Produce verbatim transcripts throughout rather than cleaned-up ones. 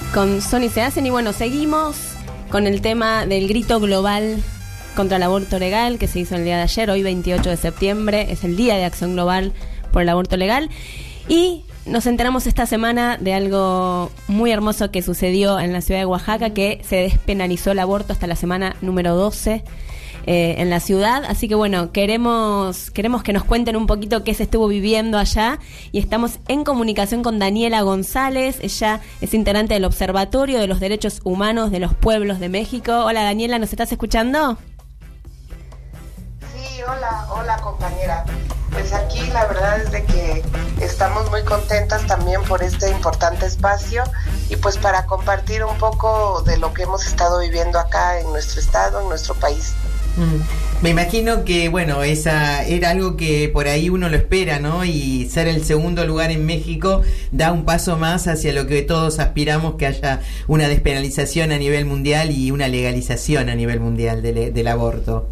con Sony Se Hacen. Y bueno, seguimos con el tema del grito global contra el aborto legal que se hizo el día de ayer. Hoy veintiocho de septiembre es el Día de Acción Global por el Aborto Legal. Y nos enteramos esta semana de algo muy hermoso que sucedió en la ciudad de Oaxaca, que se despenalizó el aborto hasta la semana número doce eh, en la ciudad. Así que bueno, queremos, queremos que nos cuenten un poquito qué se estuvo viviendo allá, y estamos en comunicación con Daniela González. Ella es integrante del Observatorio de los Derechos Humanos de los Pueblos de México. Hola Daniela, ¿nos estás escuchando? Sí, hola, hola compañera. Pues aquí la verdad es de que estamos muy contentas también por este importante espacio y pues para compartir un poco de lo que hemos estado viviendo acá en nuestro estado, en nuestro país. Mm. Me imagino que, bueno, esa era algo que por ahí uno lo espera, ¿no? Y ser el segundo lugar en México da un paso más hacia lo que todos aspiramos, que haya una despenalización a nivel mundial y una legalización a nivel mundial del, del aborto.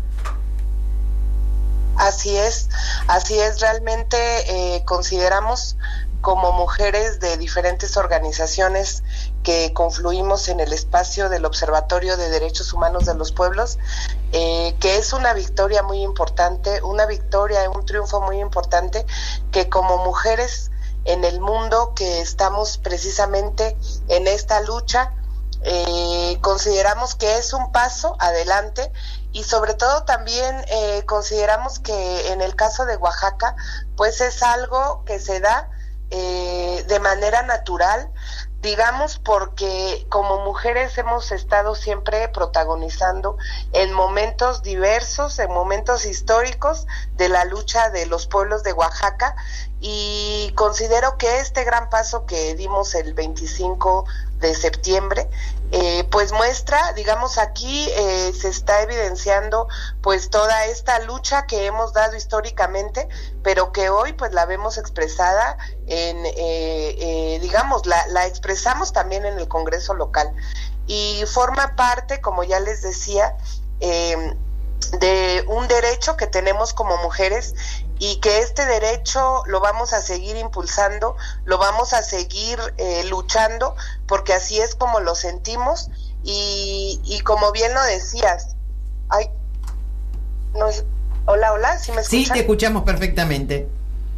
Así es, así es, realmente eh, consideramos como mujeres de diferentes organizaciones que confluimos en el espacio del Observatorio de Derechos Humanos de los Pueblos, eh, que es una victoria muy importante, una victoria, un triunfo muy importante, que como mujeres en el mundo que estamos precisamente en esta lucha, eh, consideramos que es un paso adelante. Y sobre todo también eh, consideramos que en el caso de Oaxaca, pues es algo que se da eh, de manera natural, digamos, porque como mujeres hemos estado siempre protagonizando en momentos diversos, en momentos históricos de la lucha de los pueblos de Oaxaca, y considero que este gran paso que dimos el veinticinco de septiembre, eh, pues muestra, digamos, aquí eh, se está evidenciando pues toda esta lucha que hemos dado históricamente, pero que hoy pues la vemos expresada en, eh, eh, digamos, la, la expresamos también en el Congreso local, y forma parte, como ya les decía, eh, de un derecho que tenemos como mujeres, y que este derecho lo vamos a seguir impulsando, lo vamos a seguir eh, luchando, porque así es como lo sentimos, y, y como bien lo decías, ay, no, hola, hola, ¿sí me escuchan? Sí, te escuchamos perfectamente.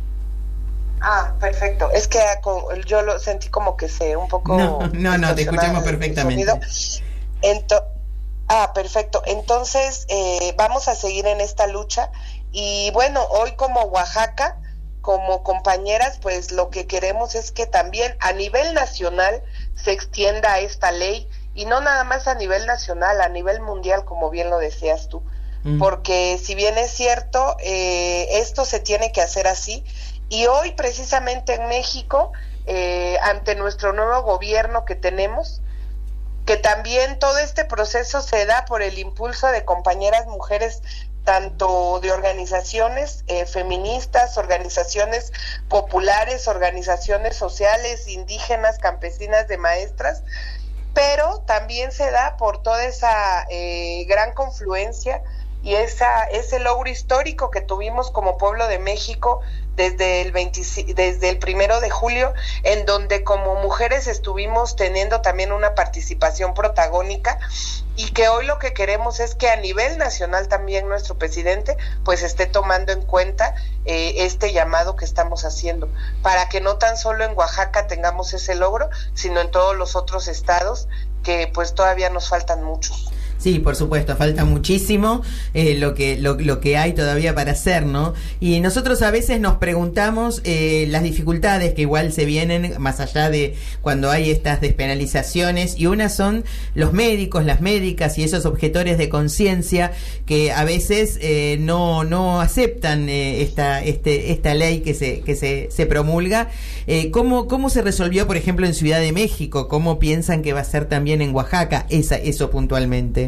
Ah, perfecto, es que yo lo sentí como que se un poco... No, no, no, te escuchamos perfectamente. Ento- ah, perfecto, entonces eh, vamos a seguir en esta lucha. Y bueno, hoy como Oaxaca, como compañeras, pues lo que queremos es que también a nivel nacional se extienda esta ley, y no nada más a nivel nacional, a nivel mundial, como bien lo decías tú, mm. porque si bien es cierto, eh, esto se tiene que hacer así, y hoy precisamente en México, eh, ante nuestro nuevo gobierno que tenemos, que también todo este proceso se da por el impulso de compañeras mujeres, tanto de organizaciones eh, feministas, organizaciones populares, organizaciones sociales, indígenas, campesinas, de maestras, pero también se da por toda esa eh, gran confluencia y esa ese logro histórico que tuvimos como pueblo de México desde el veinte, desde el primero de julio, en donde como mujeres estuvimos teniendo también una participación protagónica, y que hoy lo que queremos es que a nivel nacional también nuestro presidente pues esté tomando en cuenta eh, este llamado que estamos haciendo, para que no tan solo en Oaxaca tengamos ese logro, sino en todos los otros estados, que pues todavía nos faltan muchos. Sí, por supuesto, falta muchísimo eh, lo que lo, lo que hay todavía para hacer, ¿no? Y nosotros a veces nos preguntamos eh, las dificultades que igual se vienen más allá de cuando hay estas despenalizaciones, y unas son los médicos, las médicas y esos objetores de conciencia que a veces eh, no no aceptan eh, esta este esta ley que se que se, se promulga. Eh, ¿cómo, ¿Cómo se resolvió, por ejemplo, en Ciudad de México? ¿Cómo piensan que va a ser también en Oaxaca esa eso puntualmente?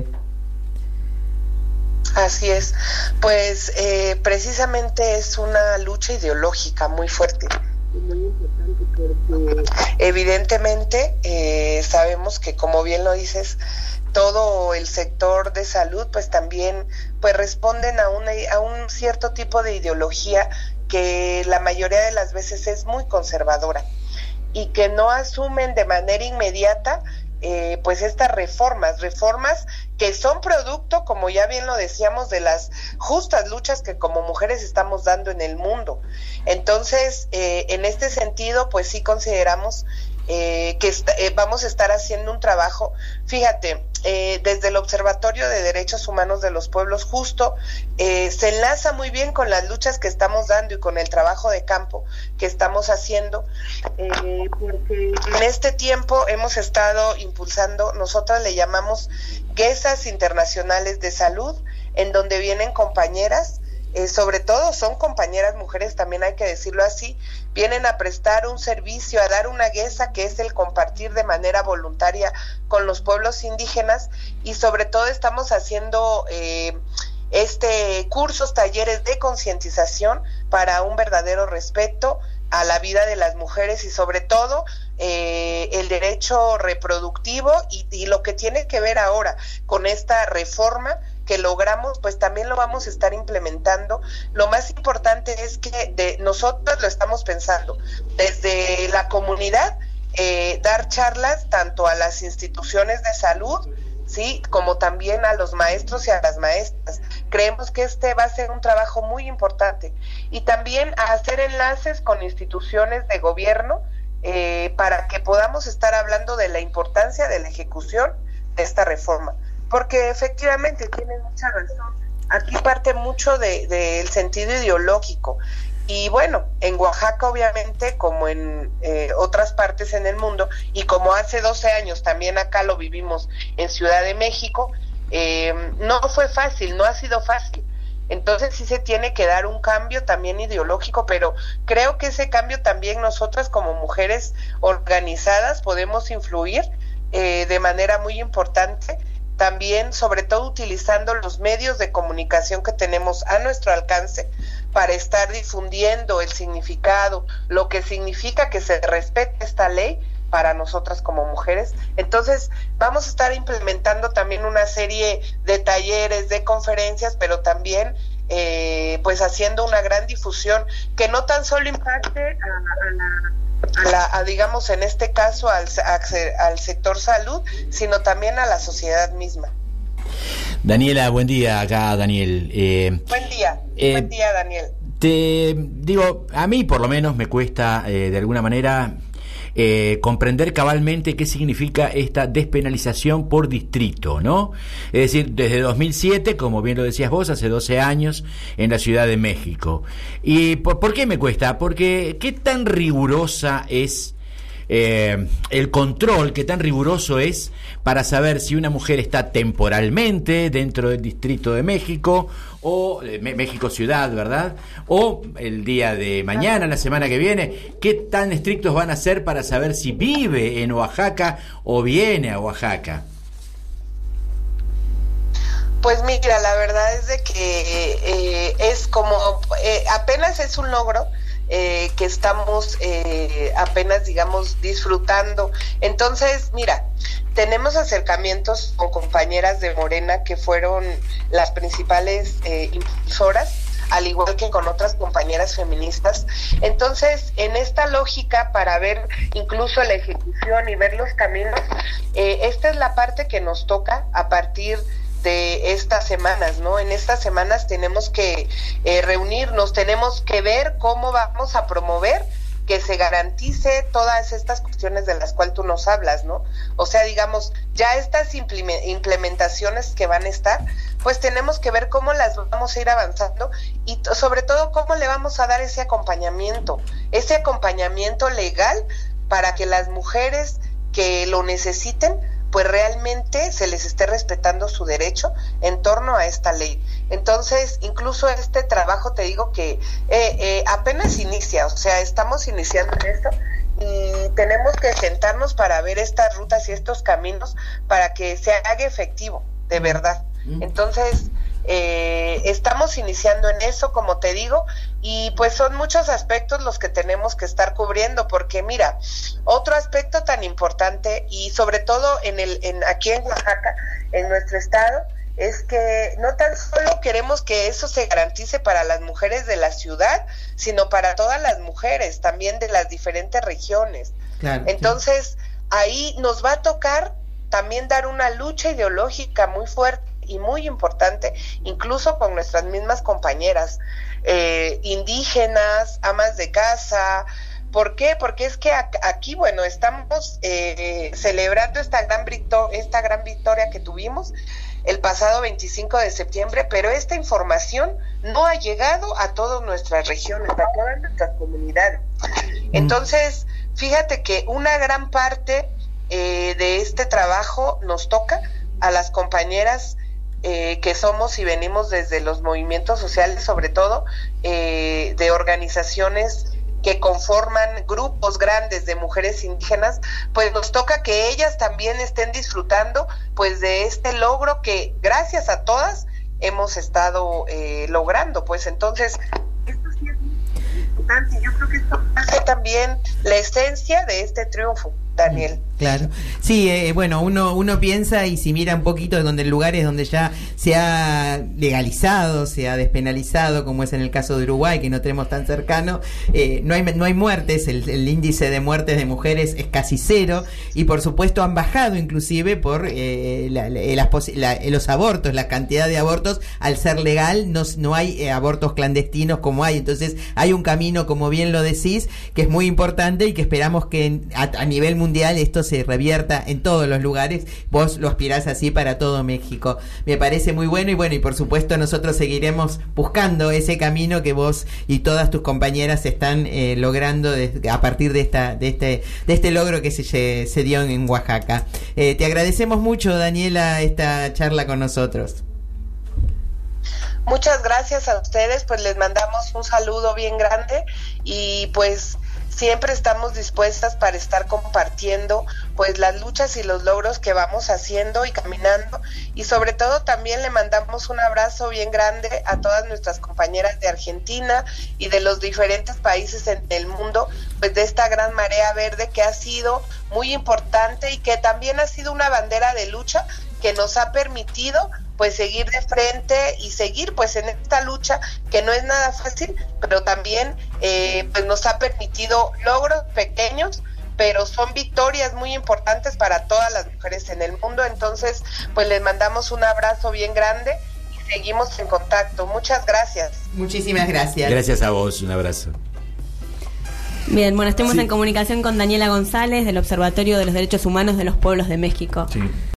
Así es, pues eh, precisamente es una lucha ideológica muy fuerte, muy importante, porque evidentemente eh, sabemos que, como bien lo dices, todo el sector de salud pues también pues responden a una a un cierto tipo de ideología que la mayoría de las veces es muy conservadora, y que no asumen de manera inmediata eh, pues estas reformas, reformas que son producto, como ya bien lo decíamos, de las justas luchas que como mujeres estamos dando en el mundo. Entonces, eh, en este sentido, pues sí consideramos eh, que est- eh, vamos a estar haciendo un trabajo, fíjate, eh, desde el Observatorio de Derechos Humanos de los Pueblos Justo, eh, se enlaza muy bien con las luchas que estamos dando y con el trabajo de campo que estamos haciendo, eh, porque en este tiempo hemos estado impulsando, nosotras le llamamos guesas internacionales de salud, en donde vienen compañeras, eh, sobre todo son compañeras mujeres, también hay que decirlo así, vienen a prestar un servicio, a dar una guesa que es el compartir de manera voluntaria con los pueblos indígenas, y sobre todo estamos haciendo eh, este cursos, talleres de concientización para un verdadero respeto a la vida de las mujeres y sobre todo eh, el derecho reproductivo y, y lo que tiene que ver ahora con esta reforma que logramos, pues también lo vamos a estar implementando. Lo más importante es que de nosotros lo estamos pensando desde la comunidad, eh, dar charlas tanto a las instituciones de salud, sí, como también a los maestros y a las maestras. Creemos que este va a ser un trabajo muy importante y también a hacer enlaces con instituciones de gobierno eh, para que podamos estar hablando de la importancia de la ejecución de esta reforma, porque efectivamente tienen mucha razón. Aquí parte mucho de, de el sentido ideológico. Y bueno, en Oaxaca obviamente, como en eh, otras partes en el mundo, y como hace doce años también acá lo vivimos en Ciudad de México, eh, no fue fácil, no ha sido fácil. Entonces sí se tiene que dar un cambio también ideológico, pero creo que ese cambio también nosotras como mujeres organizadas podemos influir eh, de manera muy importante, también sobre todo utilizando los medios de comunicación que tenemos a nuestro alcance para estar difundiendo el significado, lo que significa que se respete esta ley para nosotras como mujeres. Entonces vamos a estar implementando también una serie de talleres, de conferencias, pero también eh, pues haciendo una gran difusión que no tan solo impacte a, a la A la, a, digamos en este caso al, a, al sector salud, sino también a la sociedad misma. Daniela, buen día, acá Daniel. Eh, buen día, eh, buen día Daniel. Te digo, a mí por lo menos me cuesta eh, de alguna manera eh, comprender cabalmente qué significa esta despenalización por distrito, ¿no? Es decir, desde dos mil siete, como bien lo decías vos, hace doce años, en la Ciudad de México. ¿Y por, por qué me cuesta? Porque qué tan rigurosa es eh, el control, qué tan riguroso es para saber si una mujer está temporalmente dentro del Distrito de México, o eh, México Ciudad, ¿verdad? O el día de mañana, la semana que viene, ¿qué tan estrictos van a ser para saber si vive en Oaxaca o viene a Oaxaca? Pues mira, la verdad es de que eh, es como, eh, apenas es un logro eh, que estamos eh, apenas, digamos, disfrutando. Entonces, mira, tenemos acercamientos con compañeras de Morena que fueron las principales eh, impulsoras, al igual que con otras compañeras feministas. Entonces, en esta lógica, para ver incluso la ejecución y ver los caminos, eh, esta es la parte que nos toca a partir de estas semanas, ¿no? En estas semanas tenemos que eh, reunirnos, tenemos que ver cómo vamos a promover que se garantice todas estas cuestiones de las cuales tú nos hablas, ¿no? O sea, digamos, ya estas implementaciones que van a estar, pues tenemos que ver cómo las vamos a ir avanzando y t- sobre todo cómo le vamos a dar ese acompañamiento, ese acompañamiento legal para que las mujeres que lo necesiten, pues realmente se les esté respetando su derecho en torno a esta ley. Entonces, incluso este trabajo, te digo que eh, eh, apenas inicia, o sea, estamos iniciando en esto y tenemos que sentarnos para ver estas rutas y estos caminos para que se haga efectivo, de verdad. Entonces, eh, estamos iniciando en eso, como te digo, y pues son muchos aspectos los que tenemos que estar cubriendo, porque mira, otro aspecto tan importante y sobre todo en el en aquí en Oaxaca, en nuestro estado, es que no tan solo queremos que eso se garantice para las mujeres de la ciudad, sino para todas las mujeres también de las diferentes regiones. Claro, Entonces, claro. ahí nos va a tocar también dar una lucha ideológica muy fuerte y muy importante, incluso con nuestras mismas compañeras eh, indígenas, amas de casa. ¿Por qué? Porque es que aquí, bueno, estamos eh, celebrando esta gran, esta gran victoria que tuvimos el pasado veinticinco de septiembre, pero esta información no ha llegado a todas nuestras regiones, a todas nuestras comunidades. Entonces, fíjate que una gran parte eh, de este trabajo nos toca a las compañeras eh, que somos y venimos desde los movimientos sociales, sobre todo eh, de organizaciones que conforman grupos grandes de mujeres indígenas, pues nos toca que ellas también estén disfrutando pues de este logro que gracias a todas hemos estado eh, logrando. Pues entonces, esto sí es muy importante. Yo creo que esto hace también la esencia de este triunfo, Daniel. Claro, sí, eh, bueno, uno uno piensa y si mira un poquito donde lugares donde ya se ha legalizado, se ha despenalizado, como es en el caso de Uruguay, que no tenemos tan cercano, eh, no hay no hay muertes, el, el índice de muertes de mujeres es casi cero y por supuesto han bajado inclusive por eh, la, la, las posi- la, los abortos, la cantidad de abortos al ser legal, no, no hay eh, abortos clandestinos como hay, entonces hay un camino, como bien lo decís, que es muy importante y que esperamos que a, a nivel mundial esto se se revierta en todos los lugares. Vos lo aspirás así para todo México. Me parece muy bueno y bueno, y por supuesto nosotros seguiremos buscando ese camino que vos y todas tus compañeras están eh, logrando de, a partir de esta de este de este logro que se, se dio en Oaxaca. Eh, te agradecemos mucho, Daniela, esta charla con nosotros. Muchas gracias a ustedes, pues les mandamos un saludo bien grande y pues siempre estamos dispuestas para estar compartiendo pues las luchas y los logros que vamos haciendo y caminando, y sobre todo también le mandamos un abrazo bien grande a todas nuestras compañeras de Argentina y de los diferentes países en el mundo, pues de esta gran marea verde que ha sido muy importante y que también ha sido una bandera de lucha que nos ha permitido pues seguir de frente y seguir pues en esta lucha que no es nada fácil, pero también eh, pues nos ha permitido logros pequeños, pero son victorias muy importantes para todas las mujeres en el mundo. Entonces pues les mandamos un abrazo bien grande y seguimos en contacto. Muchas gracias. Muchísimas gracias. Gracias a vos, un abrazo. Bien, bueno, estamos sí. en comunicación con Daniela González del Observatorio de los Derechos Humanos de los Pueblos de México. Sí.